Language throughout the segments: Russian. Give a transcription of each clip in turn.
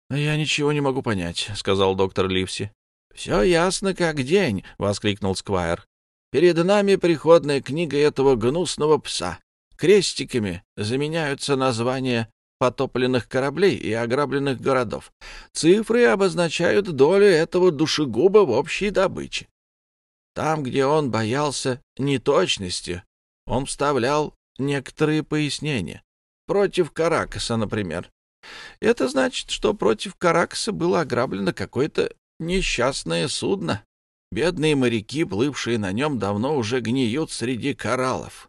«Я ничего не могу понять», — сказал доктор Ливси. «Все ясно как день», — воскликнул Сквайр. «Перед нами приходная книга этого гнусного пса. Крестиками заменяются названия потопленных кораблей и ограбленных городов. Цифры обозначают долю этого душегуба в общей добыче. Там, где он боялся неточности, он вставлял некоторые пояснения. Против Каракаса, например. Это значит, что против Каракаса было ограблено какое-то несчастное судно. Бедные моряки, плывшие на нем, давно уже гниют среди кораллов».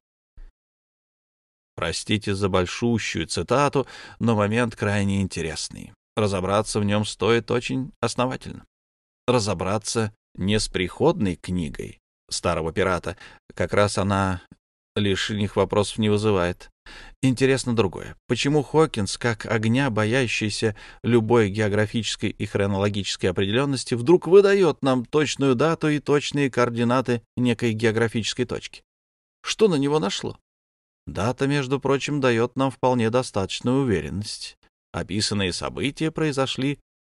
Простите за большущую цитату, но момент крайне интересный. Разобраться в нем стоит очень основательно. Разобраться не с приходной книгой старого пирата, как раз она лишних вопросов не вызывает. Интересно другое. Почему Хокинс, как огня, боящийся любой географической и хронологической определенности, вдруг выдает нам точную дату и точные координаты некой географической точки? Что на него нашло? Дата, между прочим, дает нам вполне достаточную уверенность. Описанные события произошли в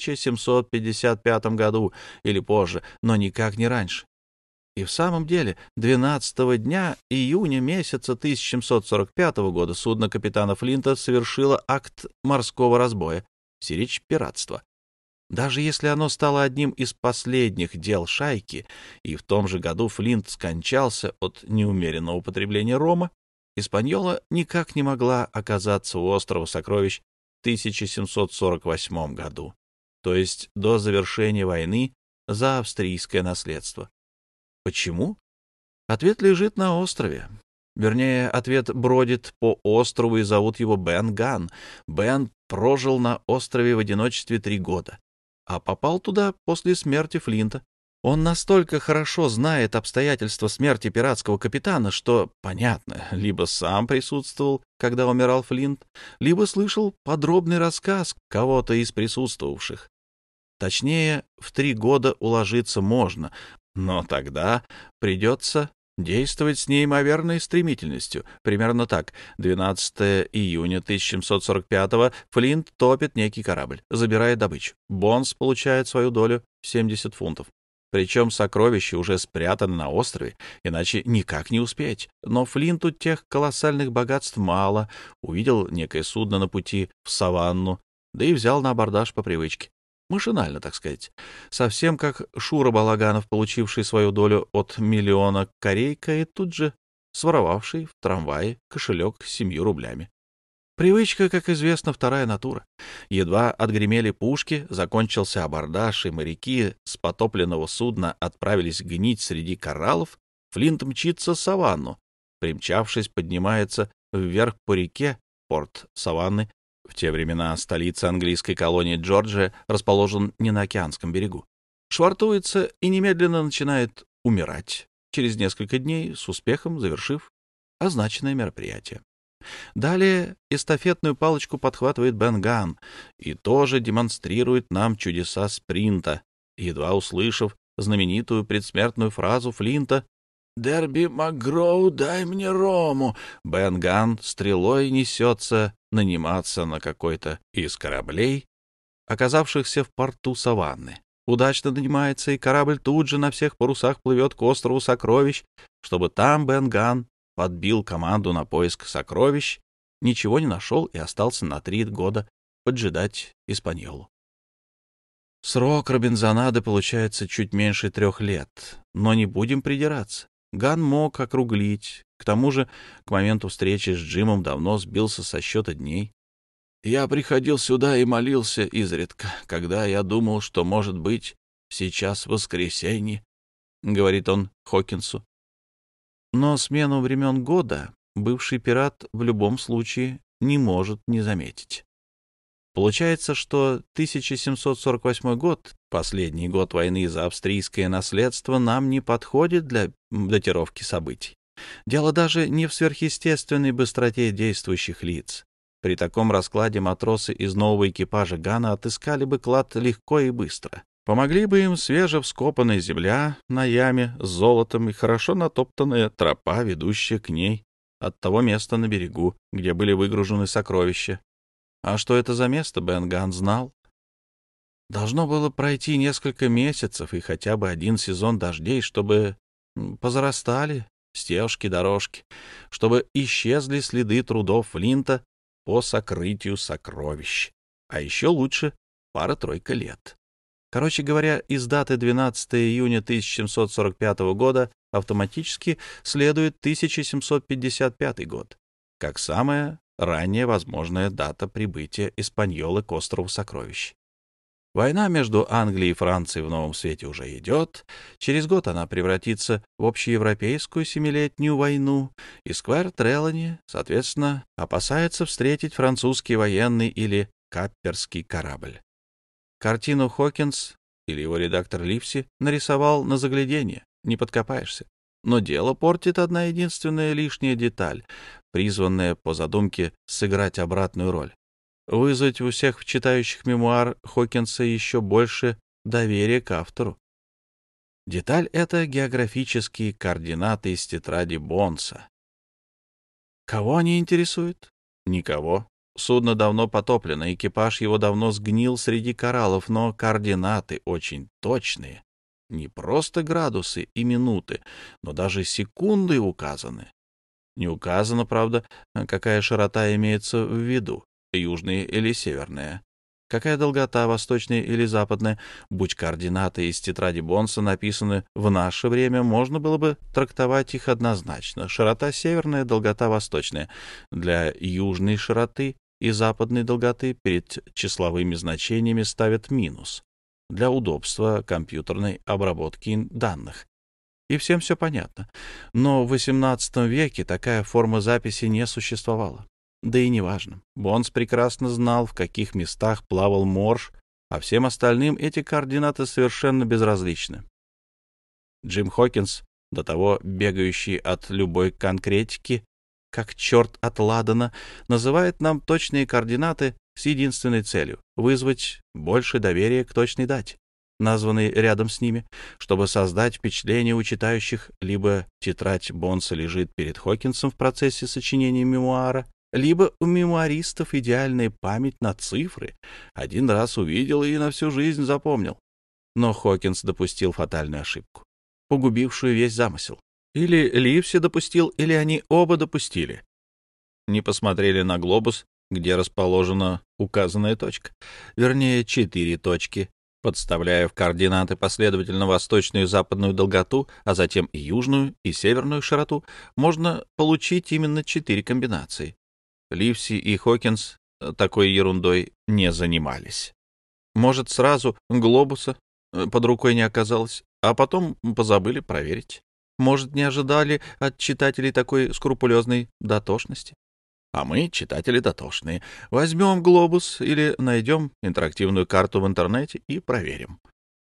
1755 году или позже, но никак не раньше. И в самом деле 12-го дня июня месяца 1745 года судно капитана Флинта совершило акт морского разбоя, сиречь пиратства. Даже если оно стало одним из последних дел шайки, и в том же году Флинт скончался от неумеренного употребления рома, Испаньола никак не могла оказаться у острова Сокровищ в 1748 году, то есть до завершения войны за австрийское наследство. Почему? Ответ лежит на острове. Вернее, ответ бродит по острову, и зовут его Бен Ганн. Бен прожил на острове в одиночестве 3 года, а попал туда после смерти Флинта. Он настолько хорошо знает обстоятельства смерти пиратского капитана, что, понятно, либо сам присутствовал, когда умирал Флинт, либо слышал подробный рассказ кого-то из присутствовавших. Точнее, в 3 года уложиться можно, но тогда придется действовать с неимоверной стремительностью. Примерно так. 12 июня 1745-го Флинт топит некий корабль, забирает добычу. Бонс получает свою долю — 70 фунтов. Причем сокровища уже спрятаны на острове, иначе никак не успеть. Но Флинту тех колоссальных богатств мало. Увидел некое судно на пути в саванну, да и взял на абордаж по привычке. Машинально, так сказать. Совсем как Шура Балаганов, получивший свою долю от миллиона корейка и тут же своровавший в трамвае кошелек с 7 рублями. Привычка, как известно, вторая натура. Едва отгремели пушки, закончился абордаж, и моряки с потопленного судна отправились гнить среди кораллов. Флинт мчится в саванну. Примчавшись, поднимается вверх по реке, порт Саванны. В те времена столица английской колонии Джорджия расположен не на океанском берегу. Швартуется и немедленно начинает умирать, через несколько дней с успехом завершив означенное мероприятие. Далее эстафетную палочку подхватывает Бен Ганн и тоже демонстрирует нам чудеса спринта, едва услышав знаменитую предсмертную фразу Флинта «Дерби Макгроу, дай мне рому!» Бен Ганн стрелой несется наниматься на какой-то из кораблей, оказавшихся в порту Саванны. Удачно нанимается, и корабль тут же на всех парусах плывет к острову Сокровищ, чтобы там Бен Ганн подбил команду на поиск сокровищ, ничего не нашел и остался на 3 года поджидать Испаньолу. Срок Робинзонады получается чуть меньше 3 лет, но не будем придираться. Ган мог округлить. К тому же, к моменту встречи с Джимом давно сбился со счета дней. «Я приходил сюда и молился изредка, когда я думал, что, может быть, сейчас воскресенье», — говорит он Хокинсу. Но смену времен года бывший пират в любом случае не может не заметить. Получается, что 1748 год, последний год войны за австрийское наследство, нам не подходит для датировки событий. Дело даже не в сверхъестественной быстроте действующих лиц. При таком раскладе матросы из нового экипажа Гана отыскали бы клад легко и быстро. Помогли бы им свежевскопанная земля на яме с золотом и хорошо натоптанная тропа, ведущая к ней от того места на берегу, где были выгружены сокровища. А что это за место, Бен Ганн знал. Должно было пройти несколько месяцев и хотя бы один сезон дождей, чтобы позарастали стежки-дорожки, чтобы исчезли следы трудов Флинта по сокрытию сокровищ. А еще лучше пара-тройка лет. Короче говоря, из даты 12 июня 1745 года автоматически следует 1755 год, как самая ранняя возможная дата прибытия Испаньолы к острову Сокровищ. Война между Англией и Францией в Новом Свете уже идет. Через год она превратится в общеевропейскую семилетнюю войну, и Сквайр Трелани, соответственно, опасается встретить французский военный или капперский корабль. Картину Хокинс или его редактор Ливси нарисовал на загляденье, не подкопаешься. Но дело портит одна единственная лишняя деталь, призванная по задумке сыграть обратную роль. Вызвать у всех читающих мемуар Хокинса еще больше доверия к автору. Деталь — это географические координаты из тетради Бонса. Кого они интересуют? Никого. Судно давно потоплено, экипаж его давно сгнил среди кораллов, но координаты очень точные. Не просто градусы и минуты, но даже секунды указаны. Не указано, правда, какая широта имеется в виду. Южная или северная, какая долгота, восточная или западная. Будь координаты из тетради Бонса написаны в наше время, можно было бы трактовать их однозначно. Широта северная, долгота восточная. Для южной широты и западной долготы перед числовыми значениями ставят минус для удобства компьютерной обработки данных. И всем все понятно. Но в XVIII веке такая форма записи не существовала. Да и неважно. Бонс прекрасно знал, в каких местах плавал морж, а всем остальным эти координаты совершенно безразличны. Джим Хокинс, до того бегающий от любой конкретики, как черт от ладана, называет нам точные координаты с единственной целью — вызвать больше доверия к точной дате, названной рядом с ними, чтобы создать впечатление у читающих: либо тетрадь Бонса лежит перед Хокинсом в процессе сочинения мемуара, либо у мемуаристов идеальная память на цифры. Один раз увидел и на всю жизнь запомнил. Но Хокинс допустил фатальную ошибку, погубившую весь замысел. Или Ливси допустил, или они оба допустили. Не посмотрели на глобус, где расположена указанная точка. Вернее, 4 точки, подставляя в координаты последовательно восточную и западную долготу, а затем и южную, и северную широту, можно получить именно 4 комбинации. Ливси и Хокинс такой ерундой не занимались. Может, сразу глобуса под рукой не оказалось, а потом позабыли проверить. Может, не ожидали от читателей такой скрупулезной дотошности. А мы, читатели дотошные, возьмем глобус или найдем интерактивную карту в интернете и проверим.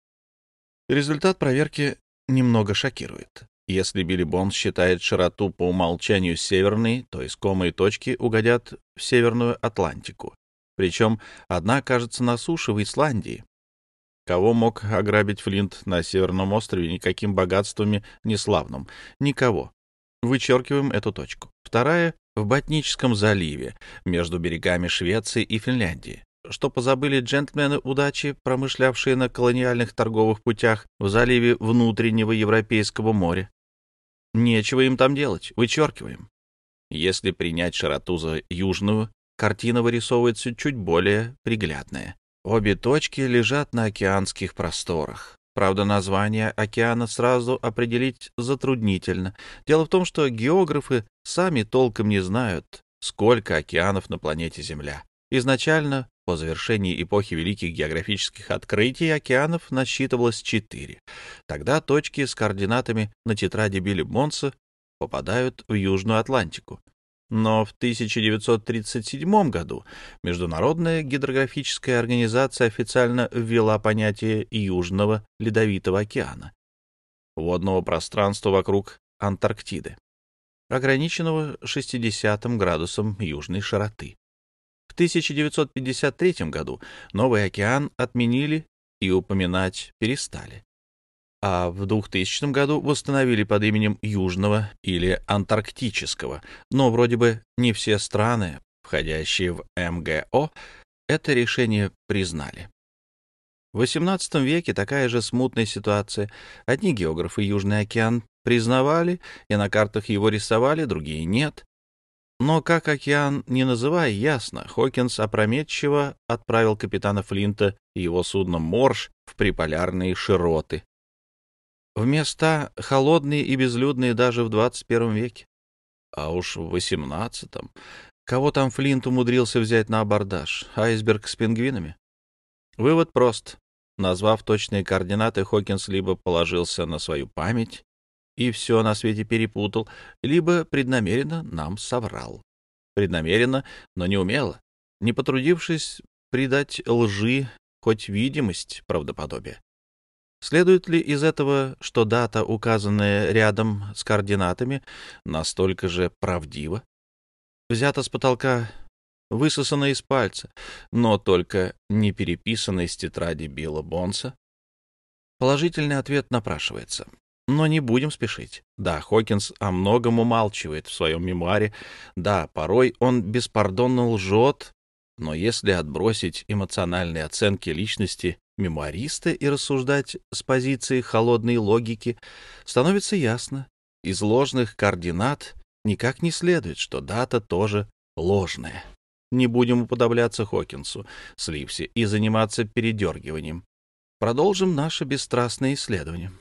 Результат проверки немного шокирует. Если Билли Бонс считает широту по умолчанию северной, то искомые точки угодят в Северную Атлантику. Причем одна окажется на суше в Исландии. Кого мог ограбить Флинт на Северном острове никаким богатствами неславным? Никого. Вычеркиваем эту точку. Вторая — в Ботническом заливе, между берегами Швеции и Финляндии. Что позабыли джентльмены удачи, промышлявшие на колониальных торговых путях в заливе внутреннего Европейского моря? Нечего им там делать, вычеркиваем. Если принять широту за южную, картина вырисовывается чуть более приглядная. Обе точки лежат на океанских просторах. Правда, название океана сразу определить затруднительно. Дело в том, что географы сами толком не знают, сколько океанов на планете Земля. Изначально, по завершении эпохи великих географических открытий, океанов насчитывалось 4. Тогда точки с координатами на тетради Билли Бонса попадают в Южную Атлантику. Но в 1937 году Международная гидрографическая организация официально ввела понятие Южного Ледовитого океана, водного пространства вокруг Антарктиды, ограниченного 60 градусом южной широты. В 1953 году новый океан отменили и упоминать перестали. А в 2000 году восстановили под именем Южного или Антарктического, но вроде бы не все страны, входящие в МГО, это решение признали. В XVIII веке такая же смутная ситуация. Одни географы Южный океан признавали и на картах его рисовали, другие нет. Но как океан не называй, ясно, Хокинс опрометчиво отправил капитана Флинта и его судно «Морж» в приполярные широты. В места холодные и безлюдные даже в XXI веке. А уж в XVIII. Кого там Флинт умудрился взять на абордаж? Айсберг с пингвинами? Вывод прост. Назвав точные координаты, Хокинс либо положился на свою память и все на свете перепутал, либо преднамеренно нам соврал. Преднамеренно, но не умело, не потрудившись придать лжи хоть видимость правдоподобия. Следует ли из этого, что дата, указанная рядом с координатами, настолько же правдива? Взята с потолка, высосана из пальца, но только не переписана из тетради Билла Бонса? Положительный ответ напрашивается. Но не будем спешить. Да, Хокинс о многом умалчивает в своем мемуаре. Да, порой он беспардонно лжет, но если отбросить эмоциональные оценки личности мемуариста и рассуждать с позиции холодной логики, становится ясно, из ложных координат никак не следует, что дата тоже ложная. Не будем уподобляться Хокинсу с Ливси и заниматься передергиванием. Продолжим наше бесстрастное исследование.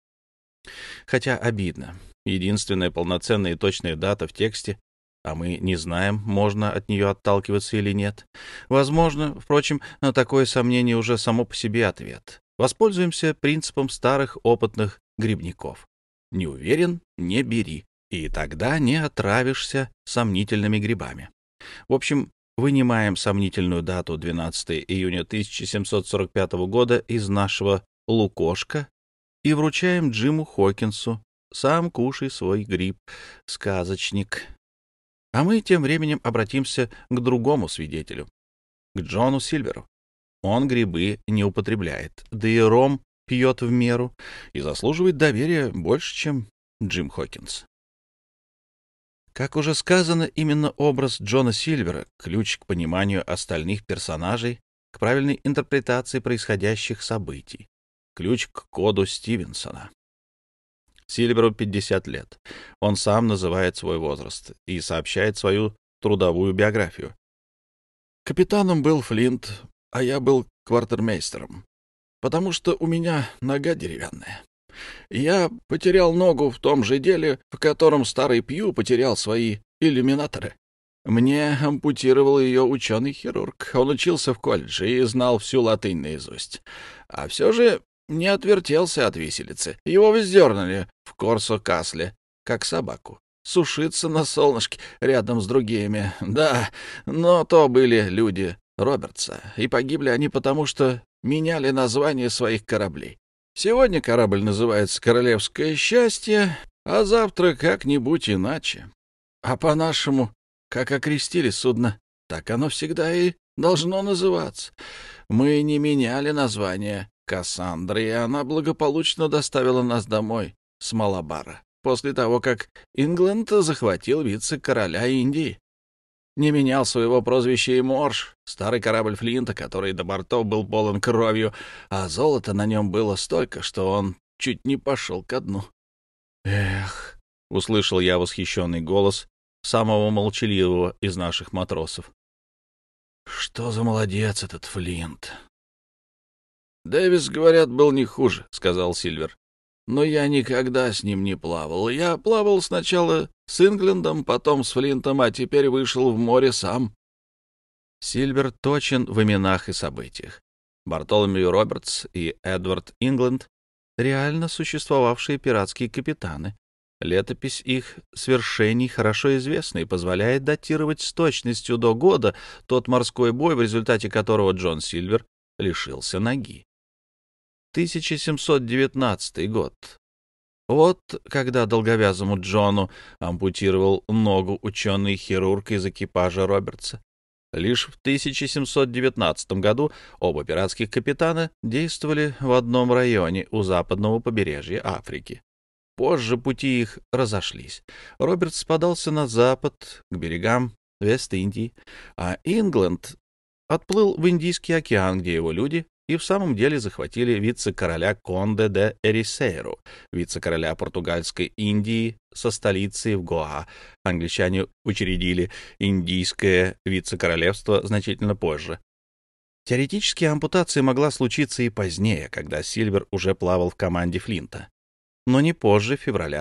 Хотя обидно. Единственная полноценная и точная дата в тексте, а мы не знаем, можно от нее отталкиваться или нет. Возможно, впрочем, на такое сомнение уже само по себе ответ. Воспользуемся принципом старых опытных грибников. Не уверен — не бери, и тогда не отравишься сомнительными грибами. В общем, вынимаем сомнительную дату 12 июня 1745 года из нашего лукошка и вручаем Джиму Хокинсу. Сам кушай свой гриб, сказочник. А мы тем временем обратимся к другому свидетелю, к Джону Сильверу. Он грибы не употребляет, да и ром пьет в меру и заслуживает доверия больше, чем Джим Хокинс. Как уже сказано, именно образ Джона Сильвера — ключ к пониманию остальных персонажей, к правильной интерпретации происходящих событий, ключ к коду Стивенсона. Сильверу 50 лет. Он сам называет свой возраст и сообщает свою трудовую биографию. «Капитаном был Флинт, а я был квартирмейстером, потому что у меня нога деревянная. Я потерял ногу в том же деле, в котором старый Пью потерял свои иллюминаторы. Мне ампутировал ее ученый-хирург. Он учился в колледже и знал всю латынь наизусть. А все же не отвертелся от виселицы. Его вздернули в Корсо-Касле, как собаку. Сушиться на солнышке рядом с другими. Да, но то были люди Робертса, и погибли они потому, что меняли название своих кораблей. Сегодня корабль называется «Королевское счастье», а завтра как-нибудь иначе. А по-нашему, как окрестили судно, так оно всегда и должно называться. Мы не меняли название Кассандры, и она благополучно доставила нас домой с Малабара, после того, как Ингленд захватил вице-короля Индии. Не менял своего прозвища и Морж, старый корабль Флинта, который до бортов был полон кровью, а золота на нем было столько, что он чуть не пошел ко дну. «Эх!» — услышал я восхищенный голос самого молчаливого из наших матросов. «Что за молодец этот Флинт!» «Дэвис, говорят, был не хуже», — сказал Сильвер. «Но я никогда с ним не плавал. Я плавал сначала с Инглендом, потом с Флинтом, а теперь вышел в море сам». Сильвер точен в именах и событиях. Бартоломью Робертс и Эдвард Ингленд — реально существовавшие пиратские капитаны. Летопись их свершений хорошо известна и позволяет датировать с точностью до года тот морской бой, в результате которого Джон Сильвер лишился ноги. 1719 год. Вот когда долговязому Джону ампутировал ногу ученый-хирург из экипажа Робертса. Лишь в 1719 году оба пиратских капитана действовали в одном районе у западного побережья Африки. Позже пути их разошлись. Робертс подался на запад, к берегам Вест-Индии, а Ингленд отплыл в Индийский океан, где его люди и в самом деле захватили вице-короля Конде де Эрисейру, вице-короля португальской Индии со столицей в Гоа. Англичане учредили индийское вице-королевство значительно позже. Теоретически ампутация могла случиться и позднее, когда Сильвер уже плавал в команде Флинта, но не позже февраля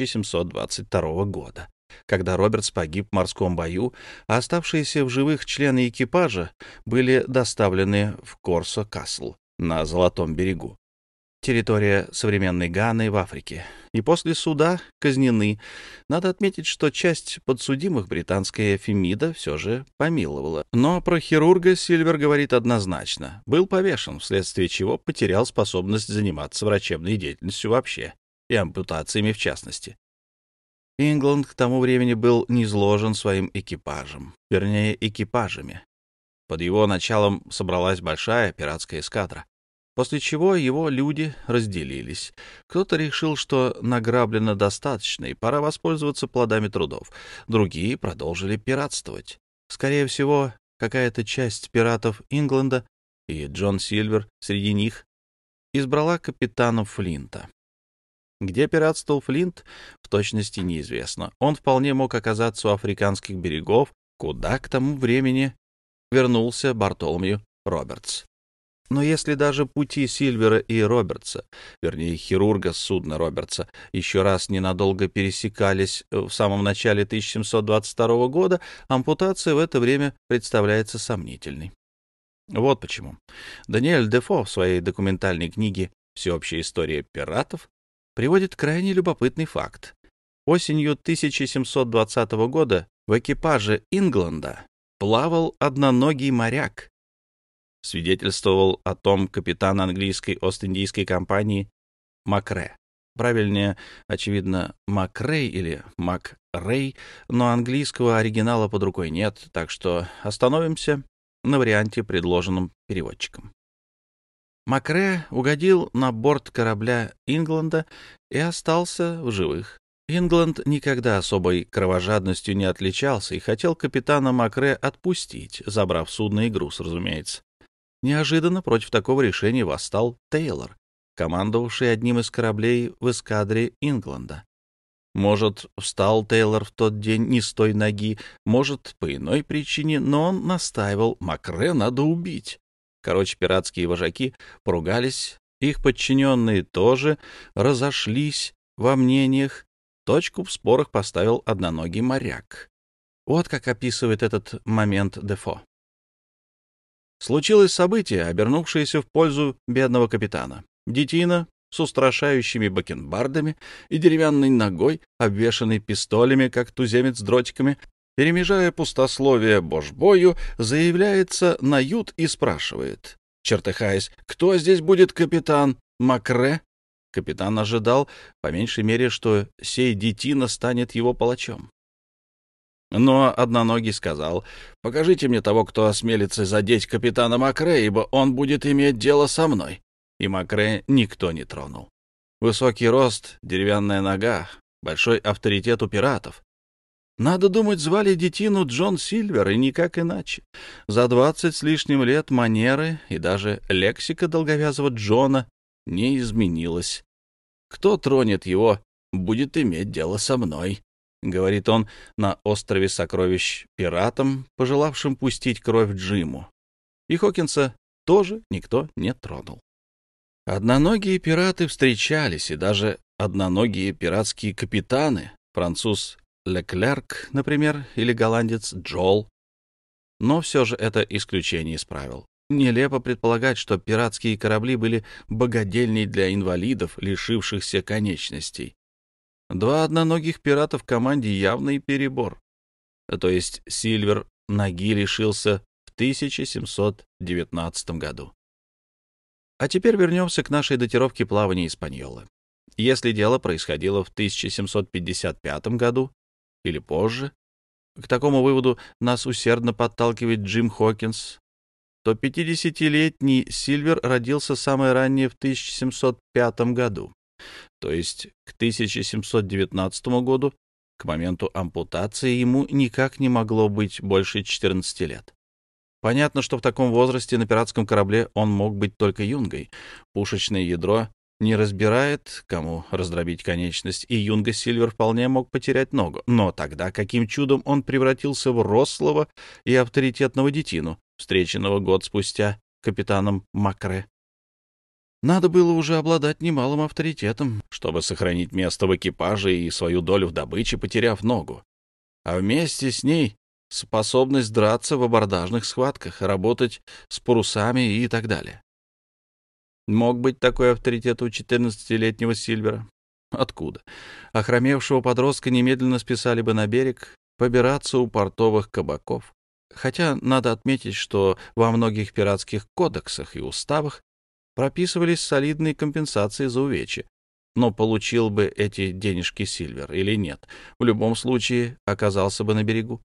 1722 года, когда Робертс погиб в морском бою, а оставшиеся в живых члены экипажа были доставлены в Корсо-Касл на Золотом берегу, территория современной Ганы в Африке, и после суда казнены. Надо отметить, что часть подсудимых британская Фемида все же помиловала. Но про хирурга Сильвер говорит однозначно. Был повешен, вследствие чего потерял способность заниматься врачебной деятельностью вообще, и ампутациями в частности. Ингланд к тому времени был низложен своим экипажем, вернее, экипажами. Под его началом собралась большая пиратская эскадра, после чего его люди разделились. Кто-то решил, что награблено достаточно, и пора воспользоваться плодами трудов. Другие продолжили пиратствовать. Скорее всего, какая-то часть пиратов Ингланда, и Джон Сильвер среди них, избрала капитаном Флинта. Где пиратствовал Флинт, в точности неизвестно. Он вполне мог оказаться у африканских берегов, куда к тому времени вернулся Бартоломью Робертс. Но если даже пути Сильвера и Робертса, вернее, хирурга с судна Робертса, еще раз ненадолго пересекались в самом начале 1722 года, ампутация в это время представляется сомнительной. Вот почему. Даниэль Дефо в своей документальной книге «Всеобщая история пиратов» приводит крайне любопытный факт. Осенью 1720 года в экипаже Ингланда плавал одноногий моряк. Свидетельствовал о том капитан английской Ост-Индийской компании Макре. Правильнее, очевидно, Макрей или Макрей, но английского оригинала под рукой нет, так что остановимся на варианте, предложенном переводчиком. Макре угодил на борт корабля Ингланда и остался в живых. Ингланд никогда особой кровожадностью не отличался и хотел капитана Макре отпустить, забрав судно и груз, разумеется. Неожиданно против такого решения восстал Тейлор, командовавший одним из кораблей в эскадре Ингланда. Может, встал Тейлор в тот день не с той ноги, может, по иной причине, но он настаивал: Макре надо убить. Короче, пиратские вожаки поругались, их подчиненные тоже разошлись во мнениях. Точку в спорах поставил одноногий моряк. Вот как описывает этот момент Дефо. Случилось событие, обернувшееся в пользу бедного капитана. Детина с устрашающими бакенбардами и деревянной ногой, обвешанной пистолями, как туземец дротиками, перемежая пустословие божбою, заявляется на ют и спрашивает, чертыхаясь: «Кто здесь будет капитан Макре?» Капитан ожидал, по меньшей мере, что сей детина станет его палачом. Но одноногий сказал: «Покажите мне того, кто осмелится задеть капитана Макре, ибо он будет иметь дело со мной». И Макре никто не тронул. Высокий рост, деревянная нога, большой авторитет у пиратов. Надо думать, звали детину Джон Сильвер, и никак иначе. За 20 с лишним лет манеры и даже лексика долговязого Джона не изменилась. «Кто тронет его, будет иметь дело со мной», — говорит он на острове Сокровищ пиратам, пожелавшим пустить кровь Джиму. И Хокинса тоже никто не тронул. Одноногие пираты встречались, и даже одноногие пиратские капитаны, француз Леклерк, например, или голландец Джол. Но все же это исключение из правил. Нелепо предполагать, что пиратские корабли были богадельней для инвалидов, лишившихся конечностей. 2 одноногих пирата в команде — явный перебор. То есть Сильвер ноги лишился в 1719 году. А теперь вернемся к нашей датировке плавания Испаньолы. Если дело происходило в 1755 году или позже, к такому выводу нас усердно подталкивает Джим Хокинс, то 50-летний Сильвер родился самое раннее в 1705 году, то есть к 1719 году, к моменту ампутации, ему никак не могло быть больше 14 лет. Понятно, что в таком возрасте на пиратском корабле он мог быть только юнгой. Пушечное ядро не разбирает, кому раздробить конечность, и юнга Сильвер вполне мог потерять ногу. Но тогда каким чудом он превратился в рослого и авторитетного детину, встреченного год спустя капитаном Макре? Надо было уже обладать немалым авторитетом, чтобы сохранить место в экипаже и свою долю в добыче, потеряв ногу. А вместе с ней способность драться в абордажных схватках, работать с парусами и так далее. Мог быть такой авторитет у 14-летнего Сильвера? Откуда? Охромевшего подростка немедленно списали бы на берег, побираться у портовых кабаков. Хотя надо отметить, что во многих пиратских кодексах и уставах прописывались солидные компенсации за увечья. Но получил бы эти денежки Сильвер или нет, в любом случае оказался бы на берегу.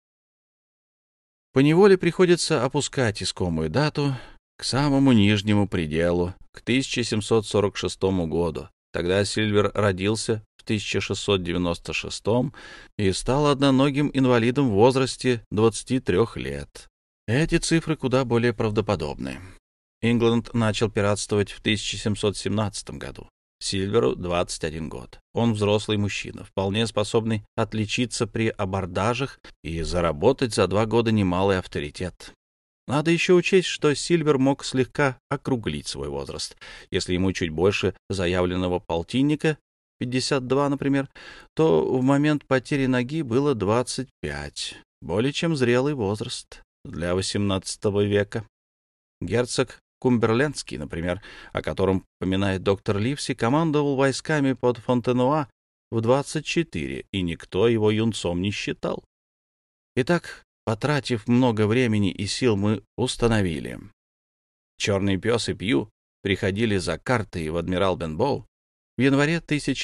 Поневоле приходится опускать искомую дату к самому нижнему пределу, к 1746 году. Тогда Сильвер родился в 1696 и стал одноногим инвалидом в возрасте 23 лет. Эти цифры куда более правдоподобны. Ингланд начал пиратствовать в 1717 году. Сильверу 21 год. Он взрослый мужчина, вполне способный отличиться при абордажах и заработать за 2 года немалый авторитет. Надо еще учесть, что Сильвер мог слегка округлить свой возраст. Если ему чуть больше заявленного полтинника, 52, например, то в момент потери ноги было 25. Более чем зрелый возраст для XVIII века. Герцог Кумберлендский, например, о котором поминает доктор Ливси, командовал войсками под Фонтенуа в 24, и никто его юнцом не считал. Итак, потратив много времени и сил, мы установили. Черный пес и Пью приходили за картой в Адмирал Бенбоу в январе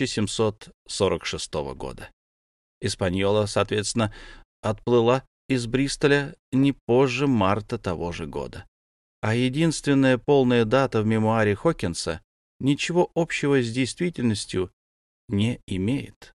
1746 года. Испаньола, соответственно, отплыла из Бристоля не позже марта того же года. А единственная полная дата в мемуаре Хокинса ничего общего с действительностью не имеет.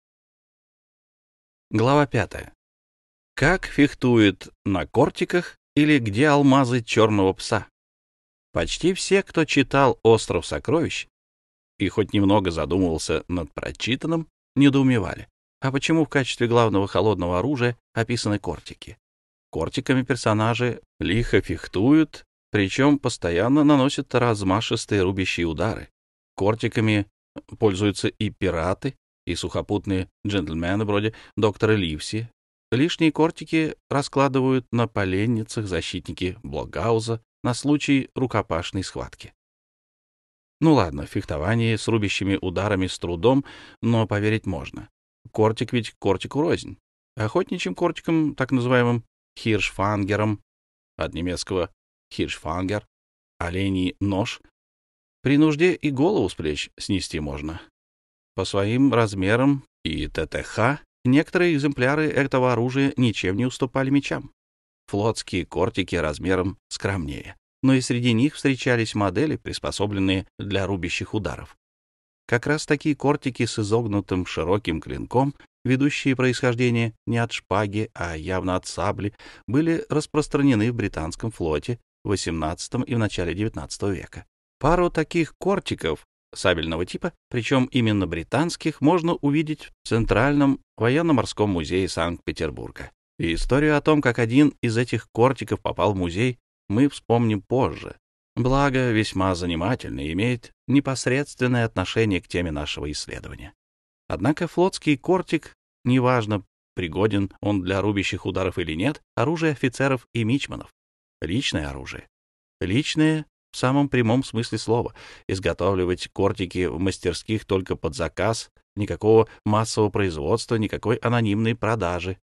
Глава 5. Как фехтует на кортиках или где алмазы черного пса? Почти все, кто читал «Остров сокровищ» и хоть немного задумывался над прочитанным, недоумевали. А почему в качестве главного холодного оружия описаны кортики? Кортиками персонажи лихо фехтуют, причем постоянно наносят размашистые рубящие удары. Кортиками пользуются и пираты, и сухопутные джентльмены вроде доктора Ливси. Лишние кортики раскладывают на поленницах защитники Блокгауза на случай рукопашной схватки. Ну ладно, фехтование с рубящими ударами с трудом, но поверить можно. Кортик ведь кортику рознь. Охотничьим кортиком, так называемым хиршфангером, от немецкого хиршфангер, оленей нож, при нужде и голову с плеч снести можно. По своим размерам и ТТХ некоторые экземпляры этого оружия ничем не уступали мечам. Флотские кортики размером скромнее, но и среди них встречались модели, приспособленные для рубящих ударов. Как раз такие кортики с изогнутым широким клинком, ведущие происхождение не от шпаги, а явно от сабли, были распространены в британском флоте в XVIII и в начале XIX века. Пару таких кортиков сабельного типа, причем именно британских, можно увидеть в Центральном военно-морском музее Санкт-Петербурга. И историю о том, как один из этих кортиков попал в музей, мы вспомним позже. Благо, весьма занимательно и имеет непосредственное отношение к теме нашего исследования. Однако флотский кортик, неважно, пригоден он для рубящих ударов или нет, оружие офицеров и мичманов. Личное оружие. Личное в самом прямом смысле слова. Изготавливать кортики в мастерских только под заказ, никакого массового производства, никакой анонимной продажи.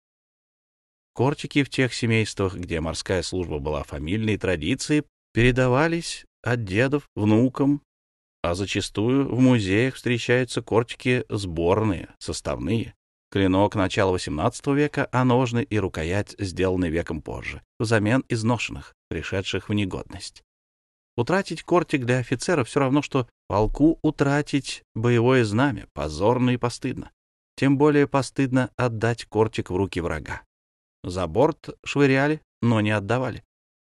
Кортики в тех семействах, где морская служба была фамильной традицией, передавались от дедов внукам, а зачастую в музеях встречаются кортики сборные, составные. Клинок начала XVIII века, а ножны и рукоять сделаны веком позже, взамен изношенных, пришедших в негодность. Утратить кортик для офицера все равно, что полку утратить боевое знамя, позорно и постыдно. Тем более постыдно отдать кортик в руки врага. За борт швыряли, но не отдавали.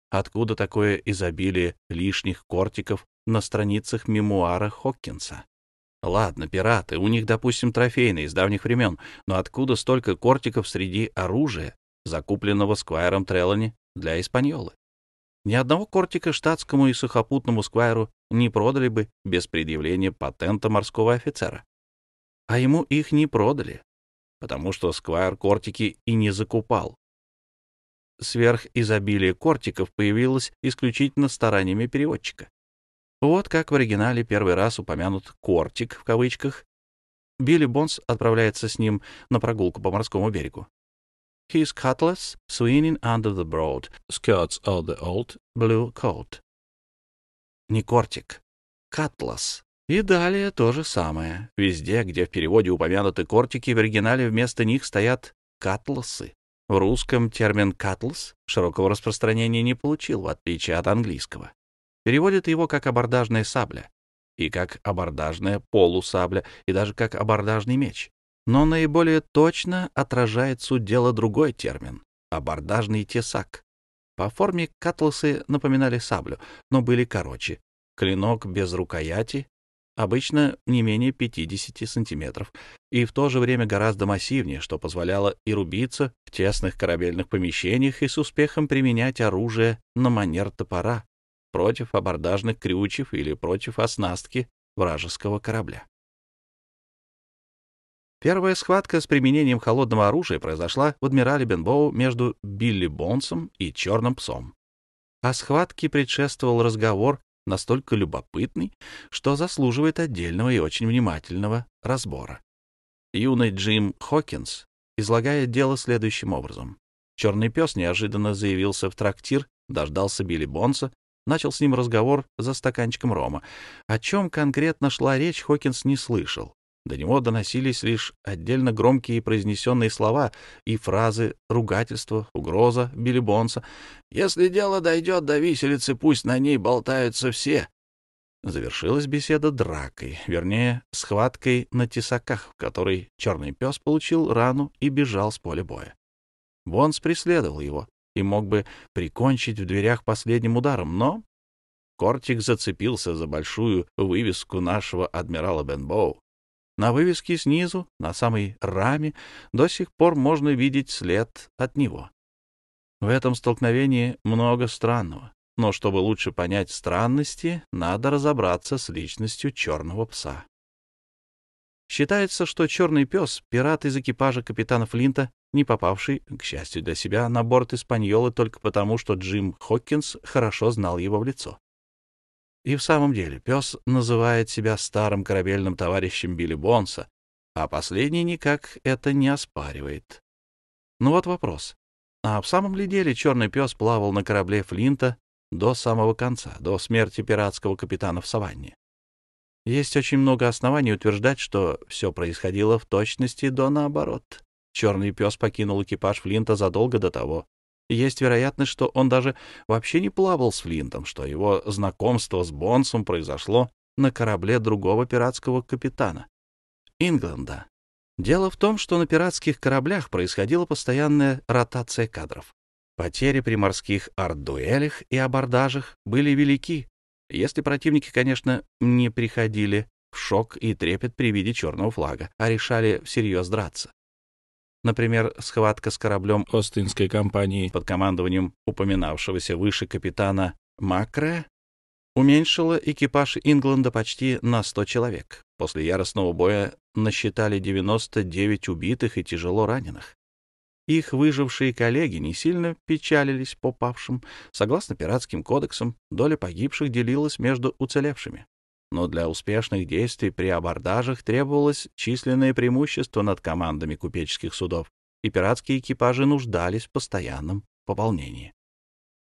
Откуда такое изобилие лишних кортиков на страницах мемуара Хокинса? Ладно, пираты, у них, допустим, трофейные из давних времен, но откуда столько кортиков среди оружия, закупленного Сквайром Трелани для Испаньолы? Ни одного кортика штатскому и сухопутному Сквайру не продали бы без предъявления патента морского офицера. А ему их не продали, потому что Сквайр кортики и не закупал. Сверхизобилие кортиков появилось исключительно стараниями переводчика. Вот как в оригинале первый раз упомянут «кортик» в кавычках. Билли Бонс отправляется с ним на прогулку по морскому берегу. His cutlass swinging under the broad skirts of the old blue coat. Не кортик, cutlass. И далее то же самое. Везде, где в переводе упомянуты кортики, в оригинале вместо них стоят катласы. В русском термин «cutlass» широкого распространения не получил, в отличие от английского. Переводят его как абордажная сабля, и как абордажная полусабля, и даже как абордажный меч. Но наиболее точно отражает суть дела другой термин — абордажный тесак. По форме катласы напоминали саблю, но были короче. Клинок без рукояти, обычно не менее 50 сантиметров, и в то же время гораздо массивнее, что позволяло и рубиться в тесных корабельных помещениях, и с успехом применять оружие на манер топора против абордажных крючев или против оснастки вражеского корабля. Первая схватка с применением холодного оружия произошла в адмирале Бенбоу между Билли Бонсом и Черным псом. А схватке предшествовал разговор, настолько любопытный, что заслуживает отдельного и очень внимательного разбора. Юный Джим Хокинс излагает дело следующим образом. Черный пес неожиданно заявился в трактир, дождался Билли Бонса, начал с ним разговор за стаканчиком рома. О чем конкретно шла речь, Хокинс не слышал. До него доносились лишь отдельно громкие произнесенные слова и фразы ругательства, угроза Билли Бонса. «Если дело дойдет до виселицы, пусть на ней болтаются все». Завершилась беседа дракой, вернее, схваткой на тесаках, в которой черный пес получил рану и бежал с поля боя. Бонс преследовал его и мог бы прикончить в дверях последним ударом, но кортик зацепился за большую вывеску нашего адмирала Бенбоу. На вывеске снизу, на самой раме, до сих пор можно видеть след от него. В этом столкновении много странного, но чтобы лучше понять странности, надо разобраться с личностью черного пса. Считается, что черный пес — пират из экипажа капитана Флинта, не попавший, к счастью для себя, на борт Испаньолы только потому, что Джим Хокинс хорошо знал его в лицо. И в самом деле пес называет себя старым корабельным товарищем Билли Бонса, а последний никак это не оспаривает. Ну вот вопрос. А в самом ли деле черный пес плавал на корабле Флинта до самого конца, до смерти пиратского капитана в Саванне? Есть очень много оснований утверждать, что все происходило в точности до наоборот. Черный пес покинул экипаж Флинта задолго до того. Есть вероятность, что он даже вообще не плавал с Флинтом, что его знакомство с Бонсом произошло на корабле другого пиратского капитана — Ингленда. Дело в том, что на пиратских кораблях происходила постоянная ротация кадров. Потери при морских арт-дуэлях и абордажах были велики, если противники, конечно, не приходили в шок и трепет при виде черного флага, а решали всерьез драться. Например, схватка с кораблем Остинской компании под командованием упоминавшегося выше капитана Макре уменьшила экипаж Ингленда почти на 100 человек. После яростного боя насчитали 99 убитых и тяжело раненых. Их выжившие коллеги не сильно печалились по павшим. Согласно пиратским кодексам, доля погибших делилась между уцелевшими. Но для успешных действий при абордажах требовалось численное преимущество над командами купеческих судов, и пиратские экипажи нуждались в постоянном пополнении.